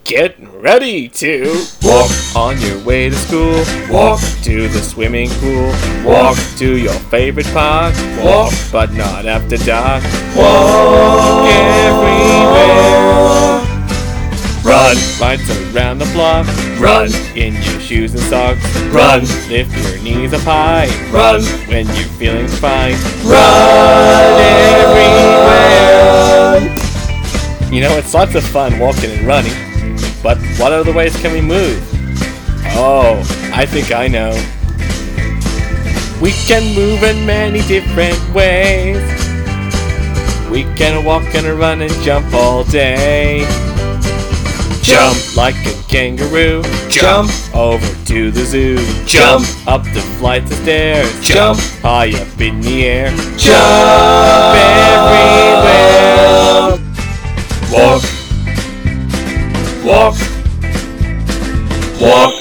Get ready to Walk on your way to school. Walk To the swimming pool. Walk To your favorite park. Walk But not after dark. Walk Everywhere. Run Lights around the block. Run In your shoes and socks. Run Lift your knees up high. Run When you're feeling fine. Run everywhere. You know, it's lots of fun walking and running. But what other ways can we move? Oh, I think I know. We can move in many different ways. We can walk and run and jump all day. Jump like a kangaroo. Jump Over to the zoo. Jump Up the flights of stairs. Jump High up in the air. Jump Everywhere. Walk Walk Walk